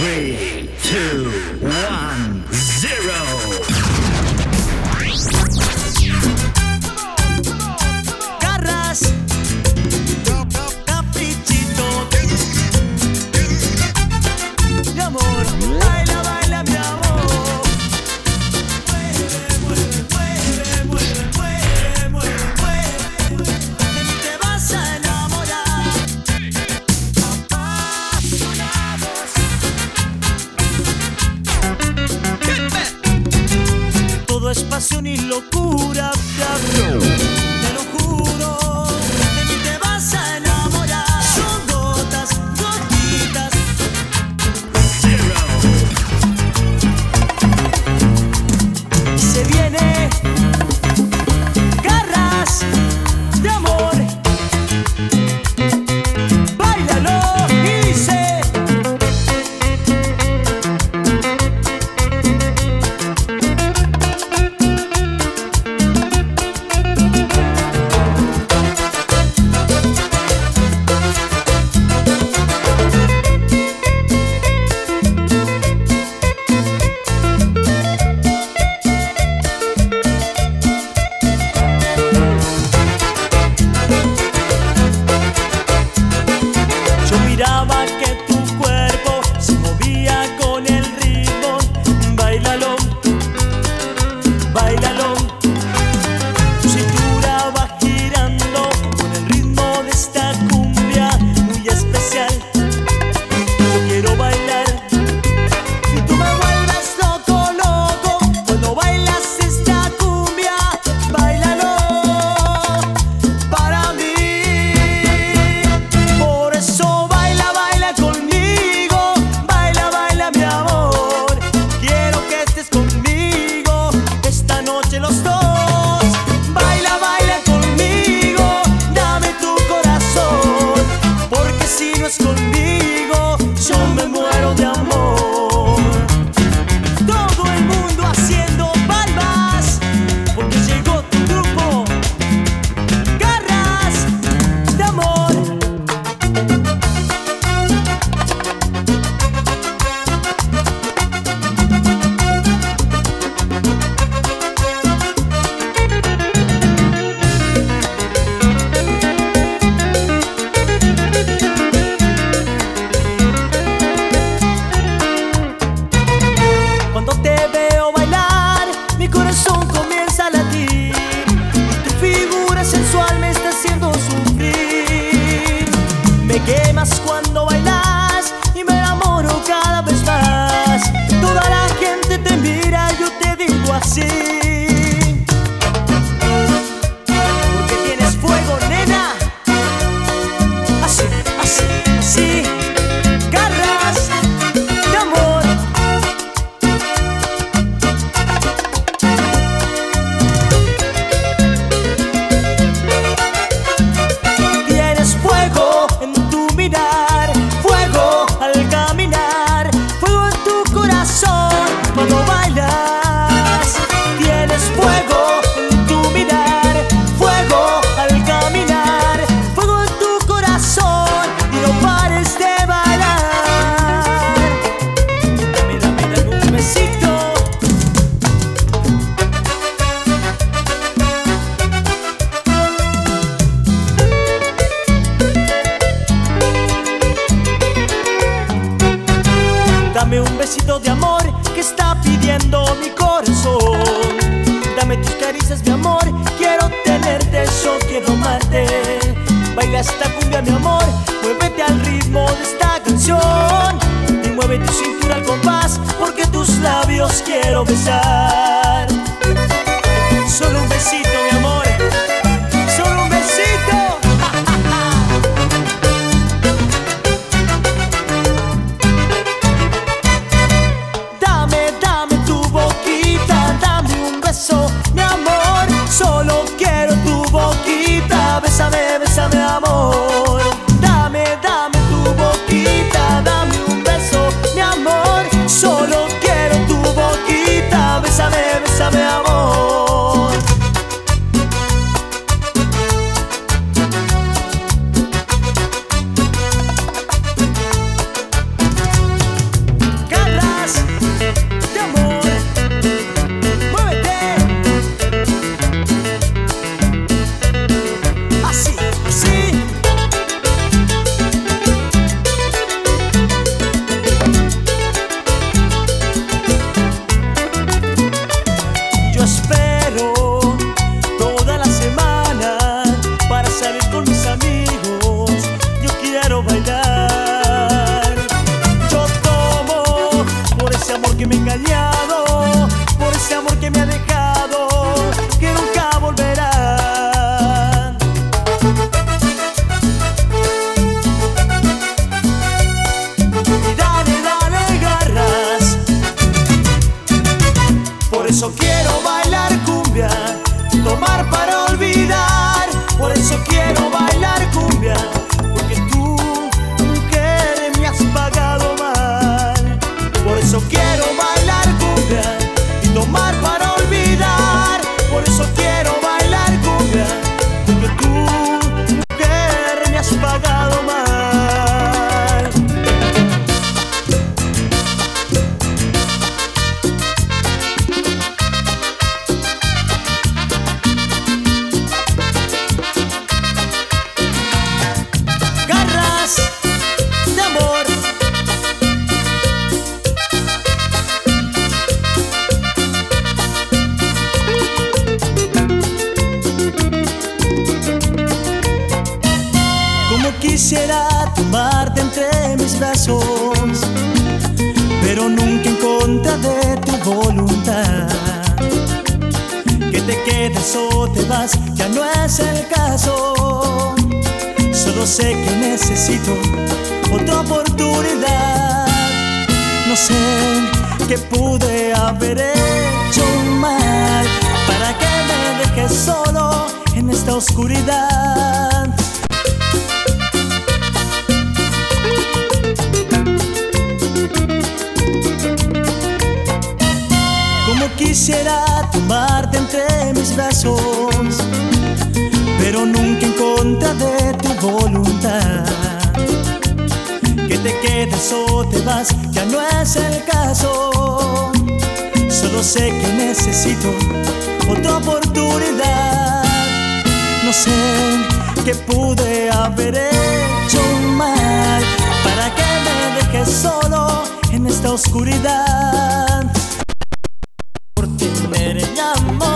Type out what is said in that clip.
3, 2, 1, 0. Garras, caprichito, mi amor, baila, baila, mi amor. Mueve, mueve, mueve, mueve, mueve, mueve, mueve. De mí te vas a enamorar. Apasionados. Todo es pasión y locura, te lo juro. De mí te vas a enamorar. Son gotas, gotitas. 0. Se viene garras de amor. Báilalo y dice: yo miraba que tu cuerpo se movía con el ritmo. Báilalo, báilalo. Tu cintura va girando con el ritmo de esta cumbia muy especial. Yo quiero bailar y tú me vuelves loco, loco cuando bailas esta cumbia. Báilalo para mí. Por eso baila, baila conmigo. Baila, baila, mi amor. Quiero que estés conmigo esta noche los dos. Baila, baila conmigo. Dame tu corazón, porque si no es conmigo yo me muero de amor. Todo el mundo haciendo palmas porque llegó tu grupo. Garras de amor. Cuando te veo bailar, mi corazón comienza a latir. Tu figura sensual me está haciendo sufrir. Me quemas cuando bailas y me enamoro cada vez más. Toda la gente te mira, yo te digo así: porque tienes fuego, nena. Así, así, así. Garras de amor. Tienes fuego en tu mirar, fuego al caminar, fuego en tu corazón cuando bailas. Tienes fuego en tu mirar, fuego al caminar, fuego en tu corazón y no pares de bailar. Dame, dame, dame un besito. Dame un besito de amor que está pidiendo mi corazón. Dame tus caricias, mi amor, quiero tenerte, yo quiero amarte. Baila esta cumbia, mi amor, muévete al ritmo de esta canción. Y mueve tu cintura al compás, porque tus labios quiero besar. Solo un besito, mi amor, solo un besito. Dame, dame tu boquita, dame un beso, mi amor. Solo quiero tu boquita, bésame, bésame, amor. Dame, dame tu boquita, dame un beso, mi amor. Solo quiero tu boquita, bésame, quedas o te vas, ya no es el caso. Solo sé que necesito otra oportunidad. No sé qué pude haber hecho mal para que me dejes solo en esta oscuridad. Como quisiera tomarte entre mis brazos, pero nunca en contra de tu voluntad. Que te quedes o te vas, ya no es el caso. Solo sé que necesito otra oportunidad. No sé qué pude haber hecho mal para que me dejes solo en esta oscuridad. Por tener amor